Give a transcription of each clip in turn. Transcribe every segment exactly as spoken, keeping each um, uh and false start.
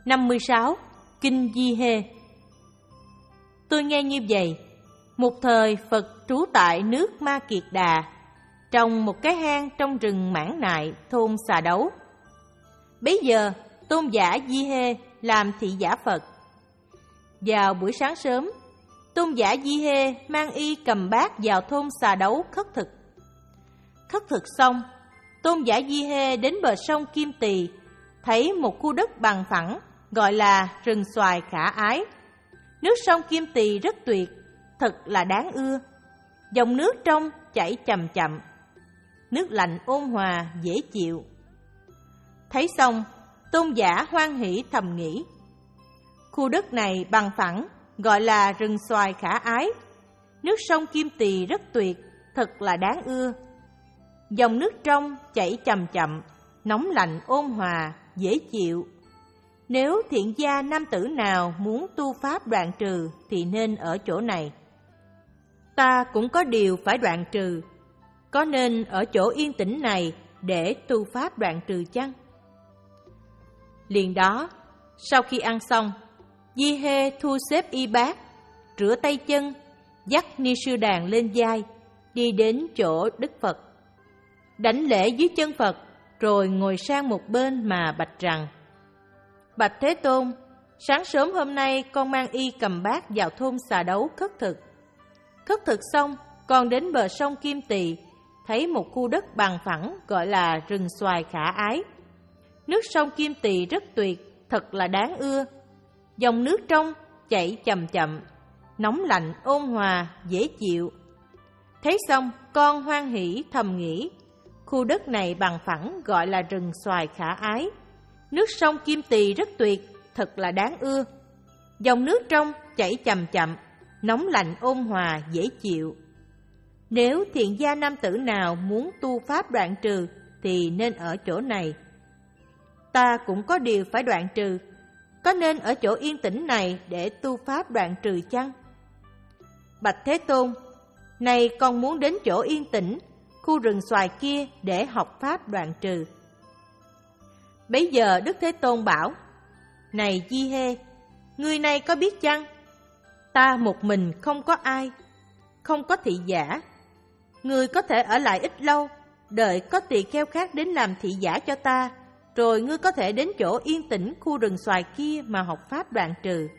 năm mươi sáu. Kinh Di Hê. Tôi nghe như vậy, một thời Phật trú tại nước Ma Kiệt Đà, trong một cái hang trong rừng Mãn Nại, thôn Xà Đấu. Bấy giờ, tôn giả Di Hê làm thị giả Phật. Vào buổi sáng sớm, tôn giả Di Hê mang y cầm bát vào thôn Xà Đấu khất thực. Khất thực xong, tôn giả Di Hê đến bờ sông Kim Tỳ, thấy một khu đất bằng phẳng gọi là rừng xoài khả ái. Nước sông Kim Tỳ rất tuyệt, thật là đáng ưa. Dòng nước trong chảy chậm chậm, nước lạnh ôn hòa dễ chịu. Thấy xong, tôn giả hoan hỷ thầm nghĩ, khu đất này bằng phẳng gọi là rừng xoài khả ái. Nước sông Kim Tỳ rất tuyệt, thật là đáng ưa. Dòng nước trong chảy chậm chậm, nóng lạnh ôn hòa dễ chịu. Nếu thiện gia nam tử nào muốn tu pháp đoạn trừ thì nên ở chỗ này. Ta cũng có điều phải đoạn trừ, có nên ở chỗ yên tĩnh này để tu pháp đoạn trừ chăng? Liền đó, sau khi ăn xong, Di Hê thu xếp y bát, rửa tay chân, dắt Ni Sư Đàn lên vai, đi đến chỗ Đức Phật. Đảnh lễ dưới chân Phật, rồi ngồi sang một bên mà bạch rằng: Bạch Thế Tôn, sáng sớm hôm nay con mang y cầm bát vào thôn Xà Đấu khất thực. Khất thực xong, con đến bờ sông Kim Tỳ, thấy một khu đất bằng phẳng gọi là rừng xoài khả ái. Nước sông Kim Tỳ rất tuyệt, thật là đáng ưa. Dòng nước trong chảy chậm chậm, nóng lạnh ôn hòa dễ chịu. Thấy xong, con hoan hỷ thầm nghĩ, khu đất này bằng phẳng gọi là rừng xoài khả ái. Nước sông Kim Tỳ rất tuyệt, thật là đáng ưa. Dòng nước trong chảy chậm chậm, nóng lạnh ôn hòa dễ chịu. Nếu thiện gia nam tử nào muốn tu pháp đoạn trừ thì nên ở chỗ này. Ta cũng có điều phải đoạn trừ, có nên ở chỗ yên tĩnh này để tu pháp đoạn trừ chăng? Bạch Thế Tôn, này con muốn đến chỗ yên tĩnh, khu rừng xoài kia để học pháp đoạn trừ. Bấy giờ Đức Thế Tôn bảo: Này Di Hê, người này có biết chăng? Ta một mình không có ai, không có thị giả. Người có thể ở lại ít lâu, đợi có tỳ kheo khác đến làm thị giả cho ta, rồi ngươi có thể đến chỗ yên tĩnh khu rừng xoài kia mà học pháp đoạn trừ.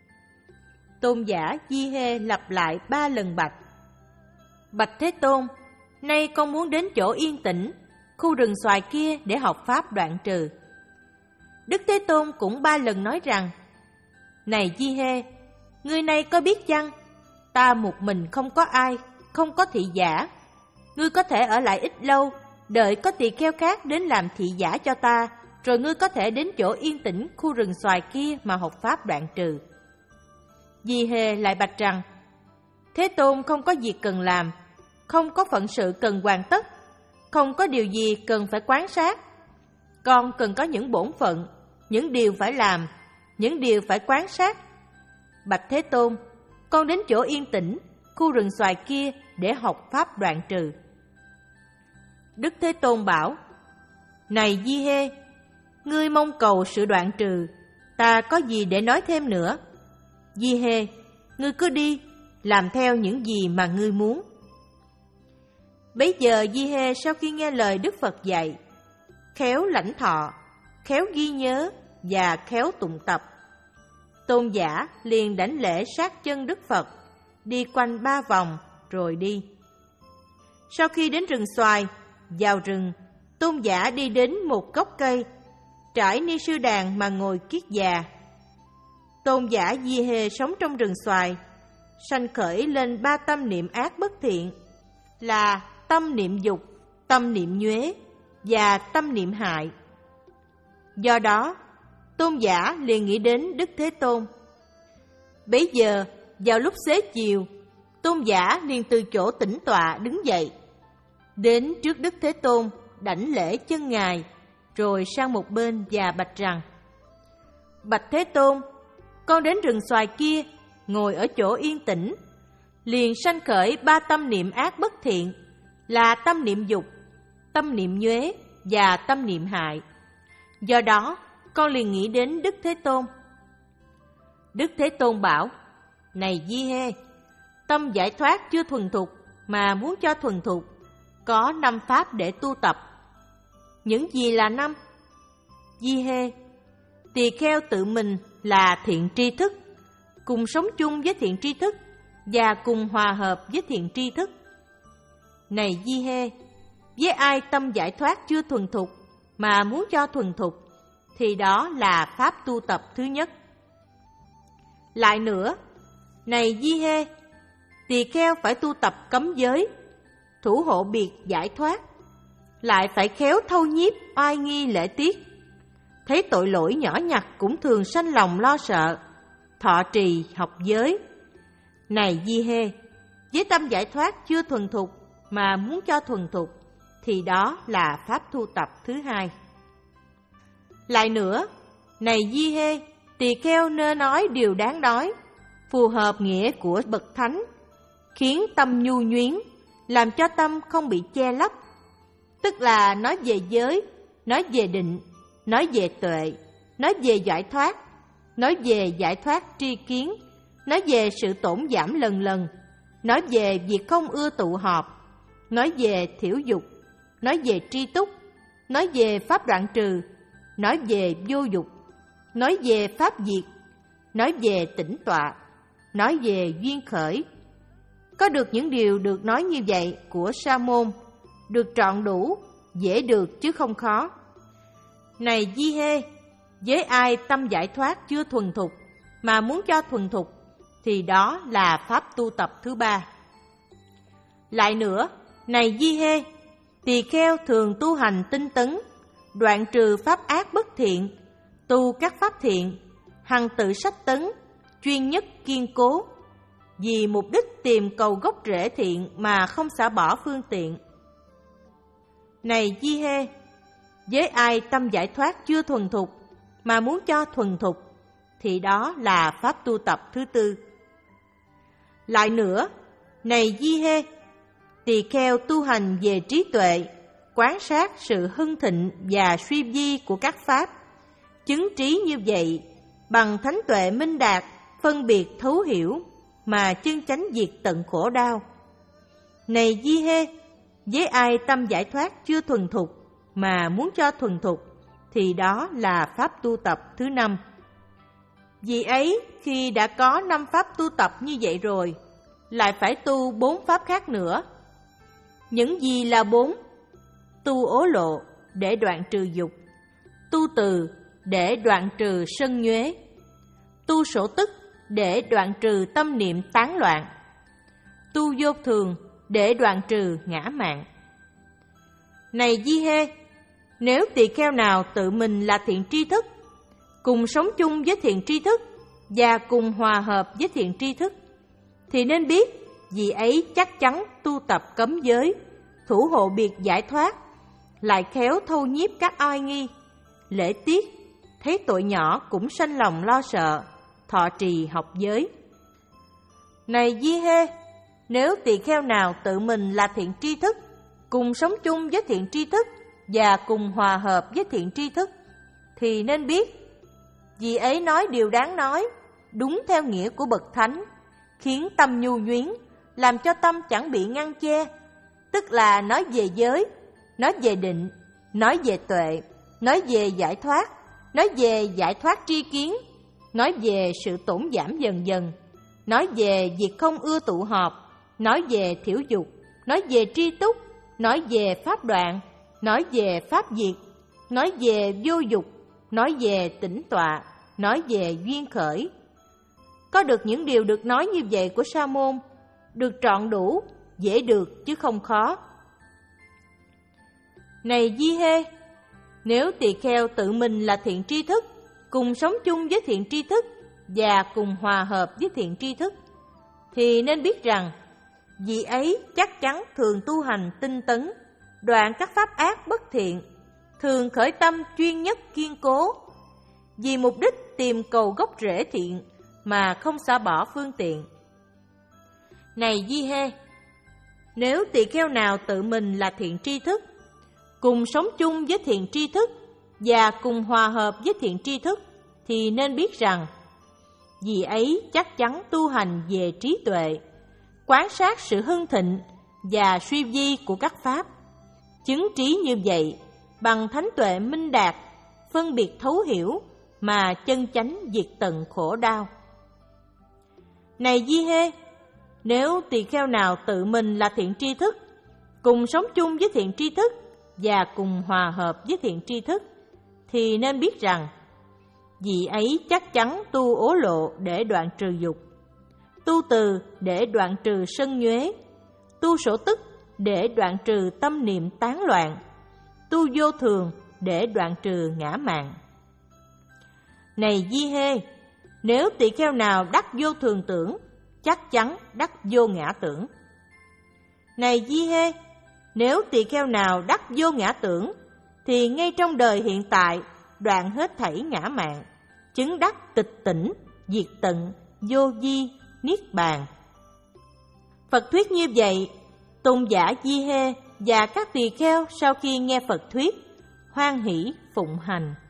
Tôn giả Di Hê lặp lại ba lần bạch: Bạch Thế Tôn, nay con muốn đến chỗ yên tĩnh, khu rừng xoài kia để học pháp đoạn trừ. Đức Thế Tôn cũng ba lần nói rằng: Này Di Hê, người này có biết chăng? Ta một mình không có ai, không có thị giả. Ngươi có thể ở lại ít lâu, đợi có tỳ kheo khác đến làm thị giả cho ta, rồi ngươi có thể đến chỗ yên tĩnh khu rừng xoài kia mà học pháp đoạn trừ. Di Hê lại bạch rằng: Thế Tôn không có việc cần làm, không có phận sự cần hoàn tất, không có điều gì cần phải quan sát. Con cần có những bổn phận, những điều phải làm, những điều phải quan sát. Bạch Thế Tôn, con đến chỗ yên tĩnh, khu rừng xoài kia để học pháp đoạn trừ. Đức Thế Tôn bảo: Này Di Hê, ngươi mong cầu sự đoạn trừ, ta có gì để nói thêm nữa? Di Hê, ngươi cứ đi, làm theo những gì mà ngươi muốn. Bấy giờ Di Hê sau khi nghe lời Đức Phật dạy, khéo lãnh thọ, khéo ghi nhớ và khéo tụng tập, tôn giả liền đảnh lễ sát chân Đức Phật, đi quanh ba vòng rồi đi. Sau khi đến rừng xoài, vào rừng, tôn giả đi đến một gốc cây, trải Ni Sư Đàn mà ngồi kiết già. Tôn giả Di Hê sống trong rừng xoài, sanh khởi lên ba tâm niệm ác bất thiện, là tâm niệm dục, tâm niệm nhuế và tâm niệm hại. Do đó, tôn giả liền nghĩ đến Đức Thế Tôn. Bấy giờ, vào lúc xế chiều, tôn giả liền từ chỗ tĩnh tọa đứng dậy, đến trước Đức Thế Tôn, đảnh lễ chân Ngài, rồi sang một bên và bạch rằng: Bạch Thế Tôn, con đến rừng xoài kia, ngồi ở chỗ yên tĩnh, liền sanh khởi ba tâm niệm ác bất thiện, là tâm niệm dục, tâm niệm nhuế và tâm niệm hại. Do đó, con liền nghĩ đến Đức Thế Tôn. Đức Thế Tôn bảo, này Di Hê, tâm giải thoát chưa thuần thục mà muốn cho thuần thục, có năm pháp để tu tập. Những gì là năm? Di Hê, tỳ kheo tự mình là thiện tri thức, cùng sống chung với thiện tri thức và cùng hòa hợp với thiện tri thức. Này Di Hê, với ai tâm giải thoát chưa thuần thục mà muốn cho thuần thục, thì đó là pháp tu tập thứ nhất. Lại nữa, này Di Hê, tỳ kheo phải tu tập cấm giới, thủ hộ biệt giải thoát, lại phải khéo thâu nhiếp oai nghi lễ tiết. Thấy tội lỗi nhỏ nhặt cũng thường sanh lòng lo sợ, thọ trì học giới. Này Di Hê, với tâm giải thoát chưa thuần thục mà muốn cho thuần thục, thì đó là pháp tu tập thứ hai. Lại nữa, này Di Hê, tỳ kheo nên nói điều đáng nói, phù hợp nghĩa của bậc thánh, khiến tâm nhu nhuyến, làm cho tâm không bị che lấp. Tức là nói về giới, nói về định, nói về tuệ, nói về giải thoát, nói về giải thoát tri kiến, nói về sự tổn giảm lần lần, nói về việc không ưa tụ họp, nói về thiểu dục, nói về tri túc, nói về pháp đoạn trừ, nói về vô dục, nói về pháp diệt, nói về tĩnh tọa, nói về duyên khởi. Có được những điều được nói như vậy của Sa môn, được trọn đủ, dễ được chứ không khó. Này Di Hê, với ai tâm giải thoát chưa thuần thục mà muốn cho thuần thục, thì đó là pháp tu tập thứ ba. Lại nữa, này Di Hê, tỳ kheo thường tu hành tinh tấn, đoạn trừ pháp ác bất thiện, tu các pháp thiện, hằng tự sách tấn, chuyên nhất kiên cố, vì mục đích tìm cầu gốc rễ thiện mà không xả bỏ phương tiện. Này Di Hê, với ai tâm giải thoát chưa thuần thục mà muốn cho thuần thục, thì đó là pháp tu tập thứ tư. Lại nữa, này Di Hê, tỳ kheo tu hành về trí tuệ, quán sát sự hưng thịnh và suy vi của các pháp, chứng trí như vậy, bằng thánh tuệ minh đạt, phân biệt thấu hiểu, mà chân chánh diệt tận khổ đau. Này Di Hê, với ai tâm giải thoát chưa thuần thục mà muốn cho thuần thục, thì đó là pháp tu tập thứ năm. Vì ấy, khi đã có năm pháp tu tập như vậy rồi, lại phải tu bốn pháp khác nữa. Những gì là bốn? Tu ố lộ để đoạn trừ dục, tu từ để đoạn trừ sân nhuế, tu sổ tức để đoạn trừ tâm niệm tán loạn, tu vô thường để đoạn trừ ngã mạn. Này Di Hê, nếu tỳ kheo nào tự mình là thiện tri thức, cùng sống chung với thiện tri thức và cùng hòa hợp với thiện tri thức, thì nên biết vì ấy chắc chắn tu tập cấm giới, thủ hộ biệt giải thoát, lại khéo thâu nhiếp các oai nghi, lễ tiết, thấy tội nhỏ cũng sanh lòng lo sợ, thọ trì học giới. Này Di Hê, nếu tỳ kheo nào tự mình là thiện tri thức, cùng sống chung với thiện tri thức và cùng hòa hợp với thiện tri thức, thì nên biết vì ấy nói điều đáng nói, đúng theo nghĩa của bậc thánh, khiến tâm nhu nhuyến, làm cho tâm chẳng bị ngăn che. Tức là nói về giới, nói về định, nói về tuệ, nói về giải thoát, nói về giải thoát tri kiến, nói về sự tổn giảm dần dần, nói về việc không ưa tụ họp, nói về thiểu dục, nói về tri túc, nói về pháp đoạn, nói về pháp diệt, nói về vô dục, nói về tĩnh tọa, nói về duyên khởi. Có được những điều được nói như vậy của Sa môn, được trọn đủ, dễ được chứ không khó. Này Di Hê, nếu tỳ kheo tự mình là thiện tri thức, cùng sống chung với thiện tri thức và cùng hòa hợp với thiện tri thức, thì nên biết rằng vì ấy chắc chắn thường tu hành tinh tấn, đoạn các pháp ác bất thiện, thường khởi tâm chuyên nhất kiên cố, vì mục đích tìm cầu gốc rễ thiện mà không xả bỏ phương tiện. Này Di Hê, nếu tỳ kheo nào tự mình là thiện tri thức, cùng sống chung với thiện tri thức và cùng hòa hợp với thiện tri thức, thì nên biết rằng vị ấy chắc chắn tu hành về trí tuệ, quan sát sự hưng thịnh và suy vi của các pháp, chứng trí như vậy bằng thánh tuệ minh đạt, phân biệt thấu hiểu mà chân chánh diệt tận khổ đau. Này Di Hê, nếu tỳ kheo nào tự mình là thiện tri thức, cùng sống chung với thiện tri thức và cùng hòa hợp với thiện tri thức, thì nên biết rằng vị ấy chắc chắn tu ố lộ để đoạn trừ dục, tu từ để đoạn trừ sân nhuế, tu sổ tức để đoạn trừ tâm niệm tán loạn, tu vô thường để đoạn trừ ngã mạn. Này Di Hê, nếu tỳ kheo nào đắc vô thường tưởng, chắc chắn đắc vô ngã tưởng. Này Di Hê, nếu tỳ kheo nào đắc vô ngã tưởng, thì ngay trong đời hiện tại đoạn hết thảy ngã mạn, chứng đắc tịch tỉnh, diệt tận, vô vi, niết bàn. Phật thuyết như vậy, tôn giả Di Hê và các tỳ kheo sau khi nghe Phật thuyết, hoan hỷ phụng hành.